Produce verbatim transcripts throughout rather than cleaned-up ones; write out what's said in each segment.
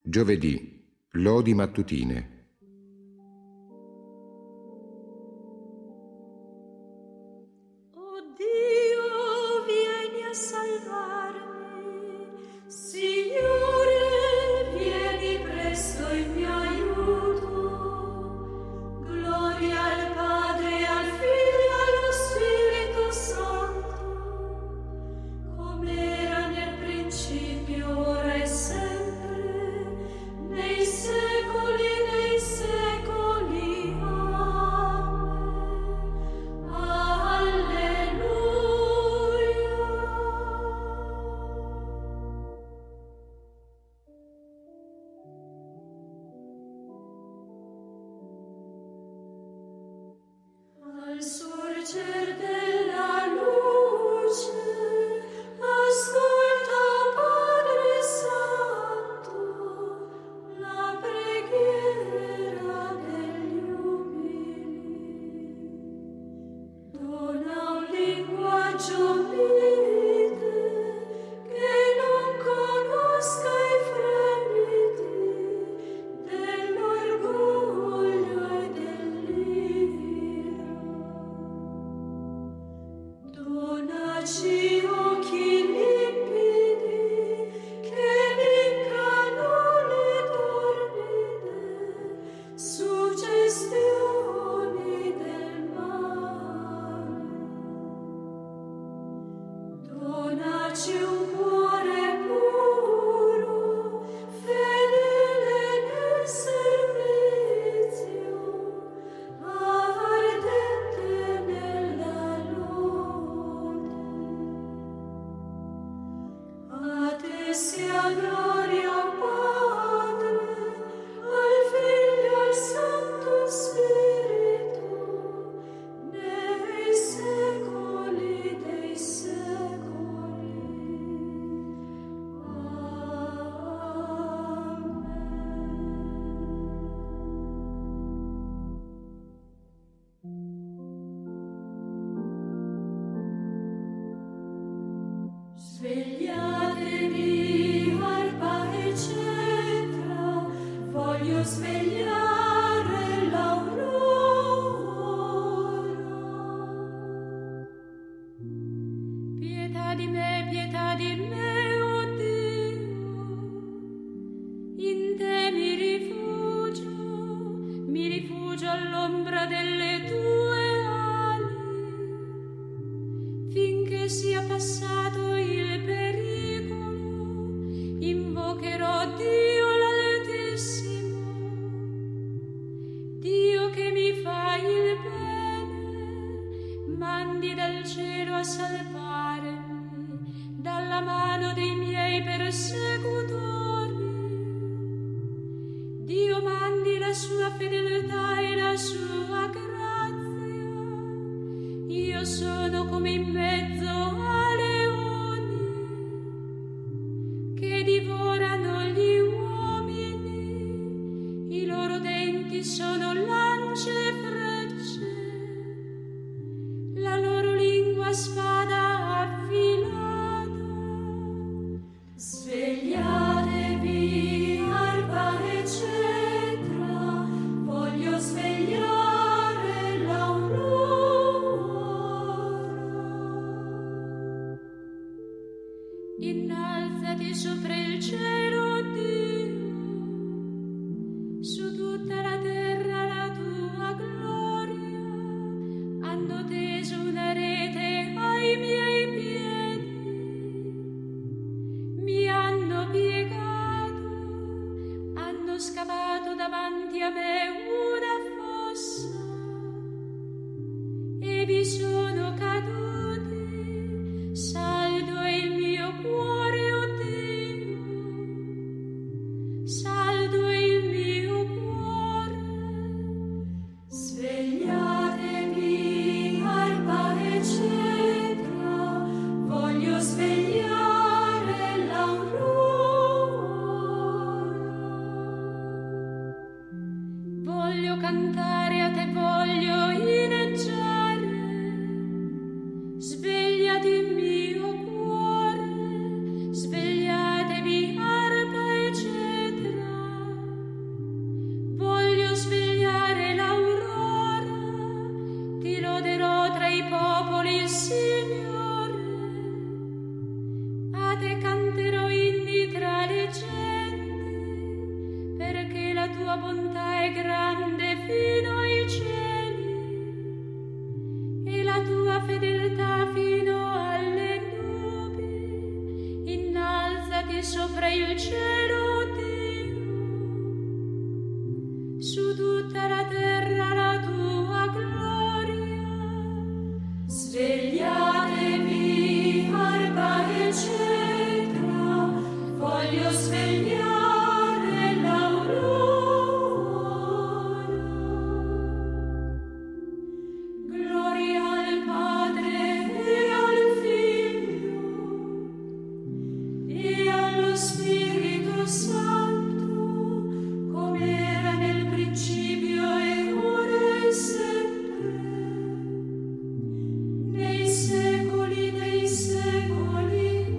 Giovedì, lodi mattutine. Svegliatevi, arpa e cetra, voglio svegliare l'aurora. Pietà di me, pietà di me, oh Dio, in te mi rifugio, mi rifugio all'ombra delle tue ali, finché sia passato il pericolo, invocherò Dio l'Altissimo, Dio che mi fa il bene, mandi dal cielo a salvarmi dalla mano dei miei persecutori. Dio mandi la sua fedeltà e la sua grazia. Io sono come in mezzo a leoni che divorano gli uomini, i loro denti sono lance e frecce, la loro lingua spada affilata. Svegliatevi, arpa e cetra, voglio svegliare l'aurora. Innalzati sopra il cielo, Dio, su tutta la terra la tua gloria. Hanno teso una rete ai miei piedi, mi hanno piegato, hanno scavato davanti a me una fossa e vi sono caduti. Saldo è il mio cuore, oh Dio, saldo è il mio cuore. Svegliatevi, arpa e cetra, voglio svegliare l'aurora. Voglio cantare a te, voglio inneggiare. Svegliati mio cuore, svegliatevi, arpa e cetra, bontà è grande fino ai cieli e la tua fedeltà fino alle nubi. Innalzati sopra il cielo, Dio, su tutta la terra la tua gloria. Svegliatevi, arpa e cetra, voglio svegliare l'aurora. Gloria al Padre e al Figlio e allo Spirito Santo, come era nel principio e ora e sempre, nei secoli dei secoli.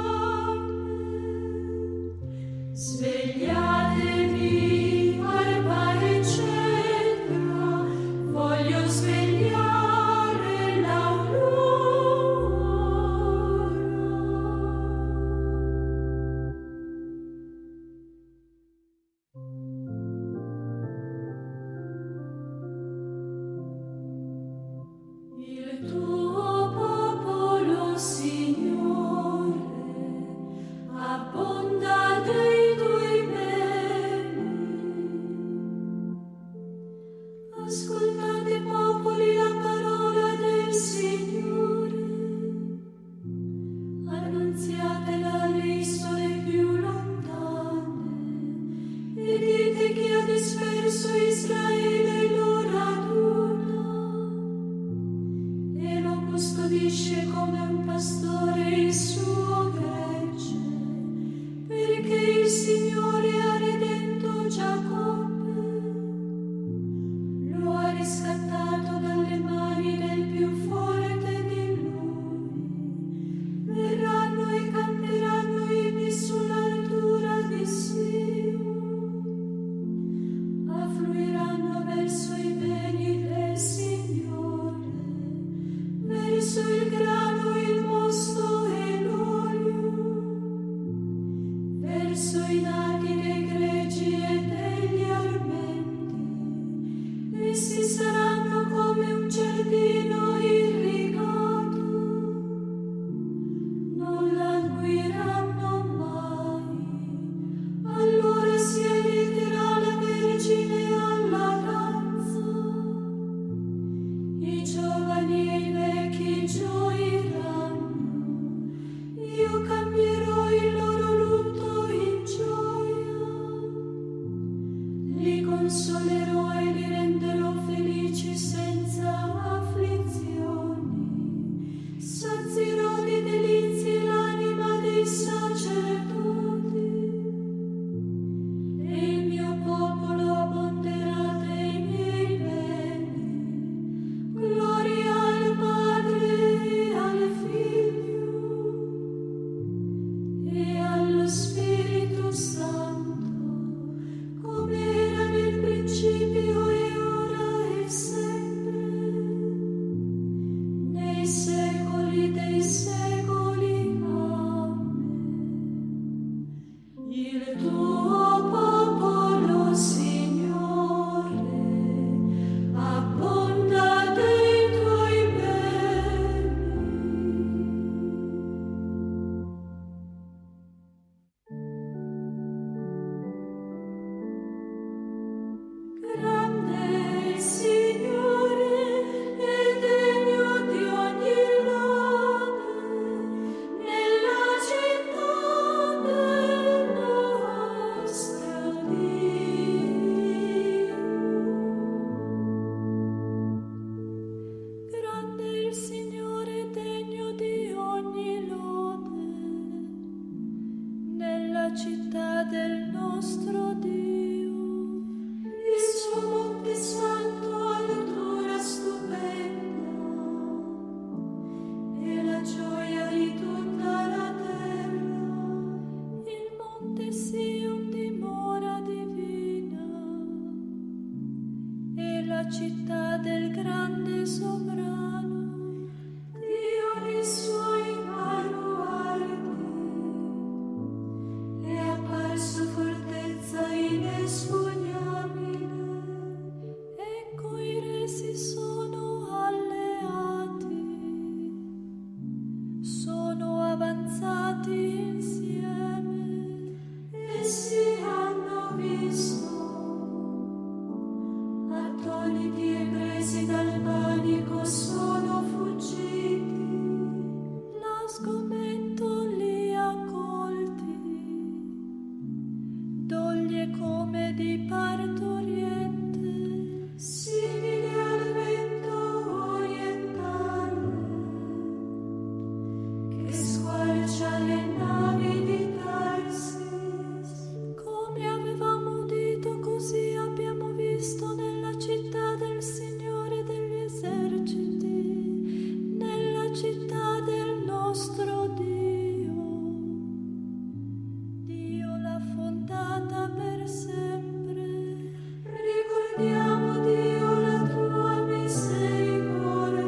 Amen. Svegliatevi, arpa e cetra, voglio svegliare l'aurora. Il tuo popolo, Signore, abbonda dei tuoi beni. Ascoltate, popoli, la parola del Signore. Annunziatela alle isole più lontane e dite che ha disperso Israele e lo raduna e lo custodisce come un pastore il suo gregge, perché il Signore ha redento Giacobbe, lo ha riscattato dalle mani del più forte di lui. Verranno e canteranno inni sull'altura di Sion, affluiranno verso i beni del Signore, verso il grano, il mosto e l'olio, verso i nati dei greggi e degli armenti. Essi saranno come un giardino irrigato, non languiranno mai. Allora si allieterà la Vergine alla danza, i giovani e i vecchi gioiranno. Io cambierò il loro lutto in gioia, li consolerò e li renderò felici senza afflizioni. Sazierò di delizie l'anima dei sacerdoti e il mio popolo abbonderà dei miei beni. Gloria al Padre e al Figlio e allo Spirito Santo, come era nel principio fiore come di partoriente, simile al vento orientale che squarcia le navi di Tarsis. Come avevamo udito, così abbiamo visto nella città del Signore degli eserciti, nella città del nostro Dio. Dio l'ha fondata per sempre. Ricordiamo, Dio, la tua misericordia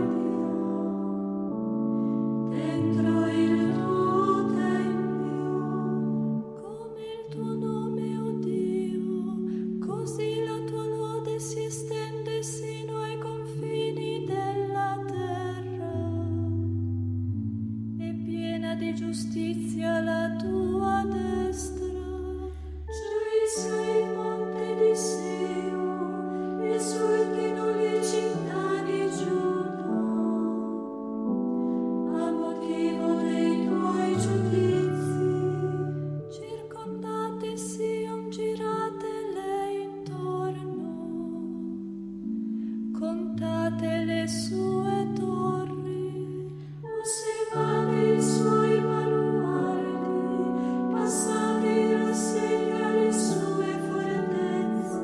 dentro il tuo tempio. Come il tuo nome, o Dio, così la tua lode si estende sino ai confini della terra. È piena di giustizia la tua destra. Gioisca il monte di Sion, esultino le città di Giuda, a motivo dei tuoi giudizi. Circondate Sion, giratele intorno, contate le sue torri, osservate i suoi baluardi, passate in rassegna le sue fortezze,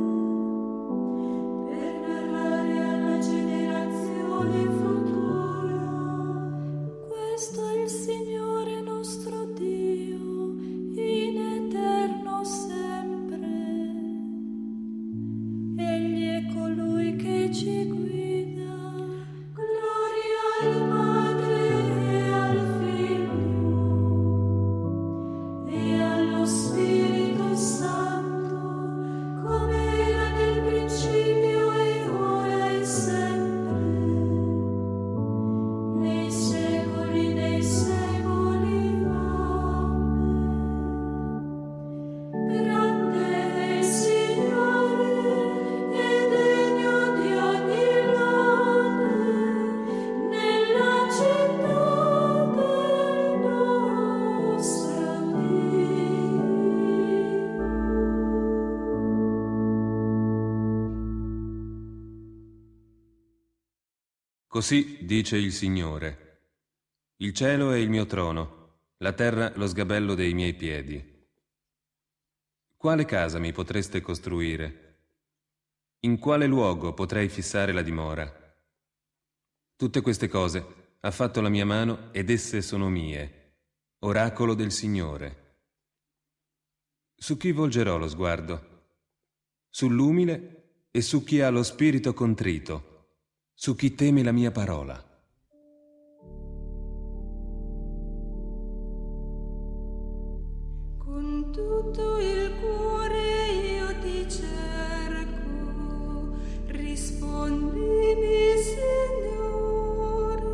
per narrare alla generazione futura. Questo è il Signore nostro Dio, in eterno sempre. Egli è colui che ci guida. Gloria al Padre e al Figlio e allo Spirito Santo, come era nel principio e ora e sempre, nei secoli dei secoli. Amen. Grande è il Signore e degno di ogni lode nella città del nostro Dio. Così dice il Signore: il cielo è il mio trono, la terra lo sgabello dei miei piedi. Quale casa mi potreste costruire? In quale luogo potrei fissare la dimora? Tutte queste cose ha fatto la mia mano ed esse sono mie, oracolo del Signore. Su chi volgerò lo sguardo? Sull'umile e su chi ha lo spirito contrito, su chi teme la mia parola. Con tutto il cuore io ti cerco, rispondimi, Signore.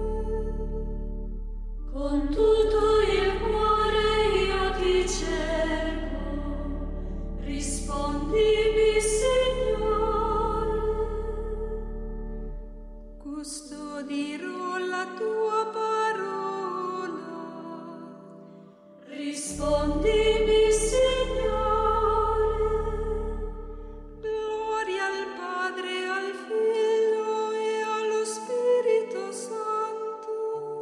Con tutto il cuore io ti cerco, rispondimi, Signore. Custodirò la tua parola. Rispondimi, Signore. Gloria al Padre, al Figlio e allo Spirito Santo.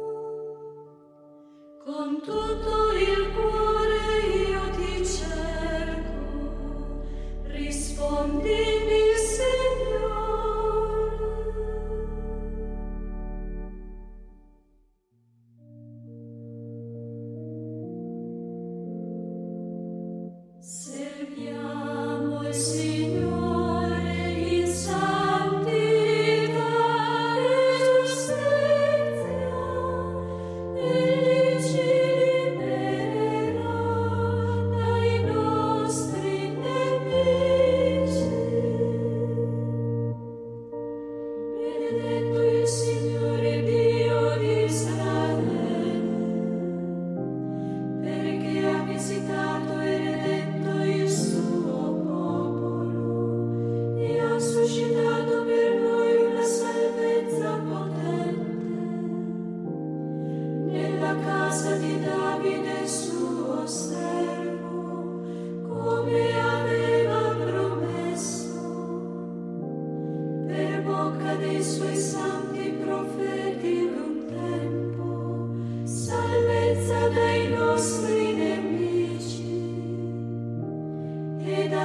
Con tutto il cuore io ti cerco. Rispondimi, Signore. Serviamo il Signore in santità e giustizia, Egli ci libererà dai nostri nemici.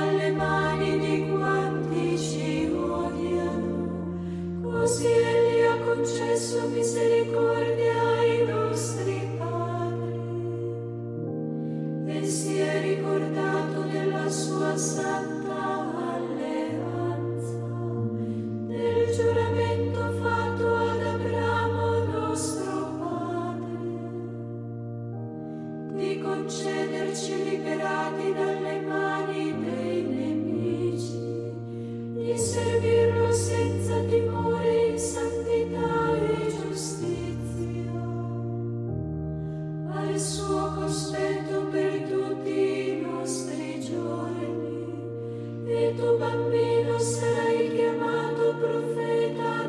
dalle mani di quanti ci odiano, così Egli ha concesso misericordia ai nostri padri e si è ricordato della sua santa alleanza, del giuramento fatto ad Abramo nostro padre, di concederci liberati dalle mani dei nemici, di servirlo senza timore in santità e giustizia, al suo cospetto per tutti i nostri giorni. E tu, bambino, sarai chiamato profeta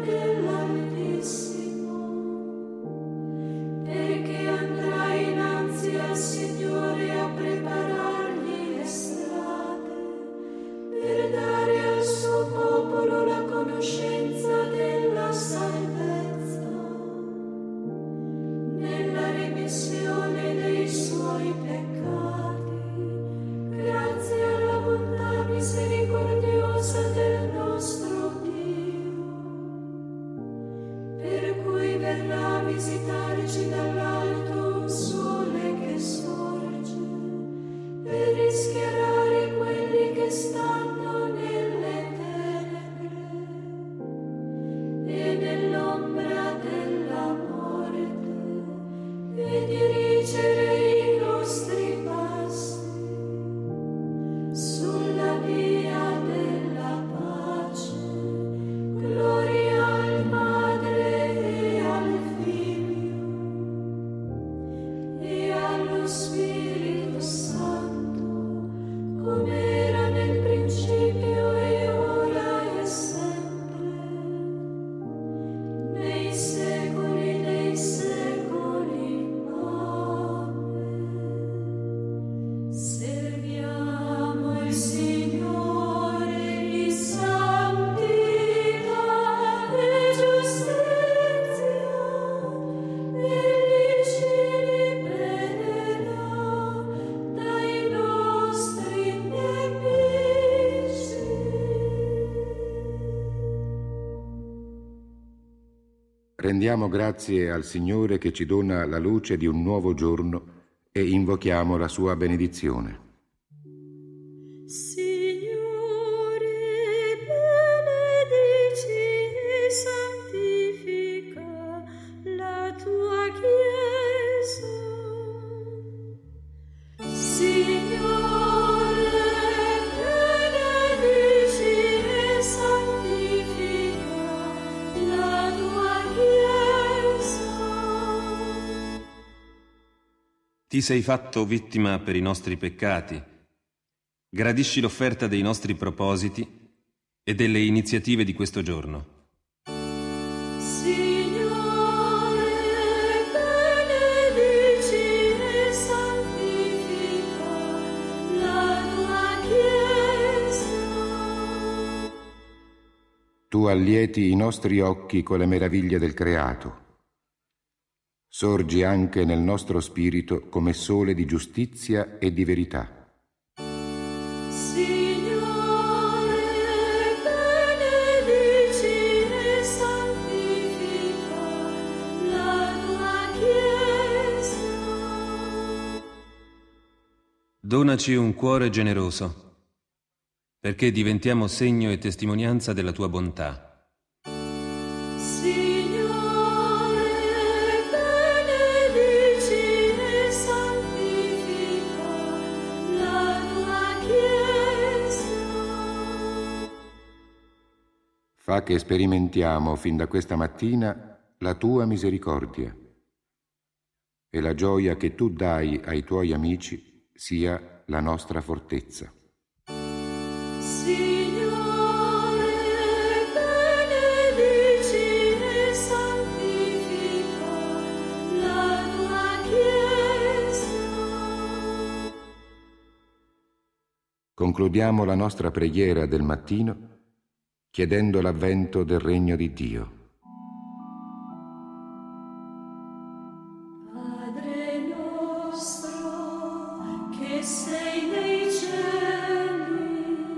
dell'Altissimo, perché andrai innanzi al Signore a preparargli le strade, per dare al suo popolo la conoscenza della salvezza, nella remissione dei suoi peccati, grazie alla bontà misericordiosa del nostro Dio, per cui verrà a visitarci dall'alto un sole che sorge, per rischiarare quelli che stanno nelle tenebre e nell'ombra della morte, e dirigere i nostri passi sulla via della pace. Gloria al Padre e al Figlio e allo Spirito Santo, come era nel principio e ora e sempre, nei secoli dei secoli. Amen. Serviamo il Signore in santità e giustizia, Egli ci libererà dai nostri nemici. Rendiamo grazie al Signore che ci dona la luce di un nuovo giorno e invochiamo la sua benedizione. Signore, benedici e santifica la tua Chiesa. Signore, benedici e santifica la tua Chiesa. Ti sei fatto vittima per i nostri peccati. Gradisci l'offerta dei nostri propositi e delle iniziative di questo giorno. Signore, benedici e santifica la tua Chiesa. Tu allieti i nostri occhi con le meraviglie del creato. Sorgi anche nel nostro spirito come sole di giustizia e di verità. Signore, benedici e santifica la tua Chiesa. Donaci un cuore generoso, perché diventiamo segno e testimonianza della tua bontà. Signore, benedici e santifica la tua Chiesa. Fa che sperimentiamo fin da questa mattina la tua misericordia e la gioia che tu dai ai tuoi amici sia la nostra fortezza. Signore, benedici e santifica la tua Chiesa. Concludiamo la nostra preghiera del mattino chiedendo l'avvento del regno di Dio. Padre nostro che sei nei cieli,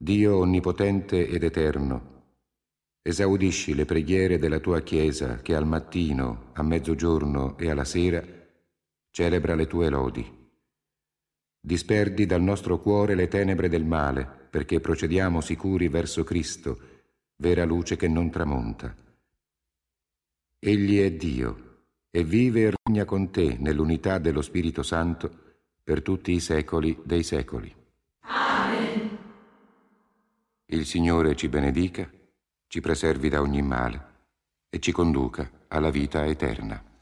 Dio onnipotente ed eterno, esaudisci le preghiere della tua Chiesa che al mattino, a mezzogiorno e alla sera celebra le tue lodi. Disperdi dal nostro cuore le tenebre del male, perché procediamo sicuri verso Cristo, vera luce che non tramonta. Egli è Dio e vive e regna con te nell'unità dello Spirito Santo per tutti i secoli dei secoli. Amen. Il Signore ci benedica, ci preservi da ogni male e ci conduca alla vita eterna.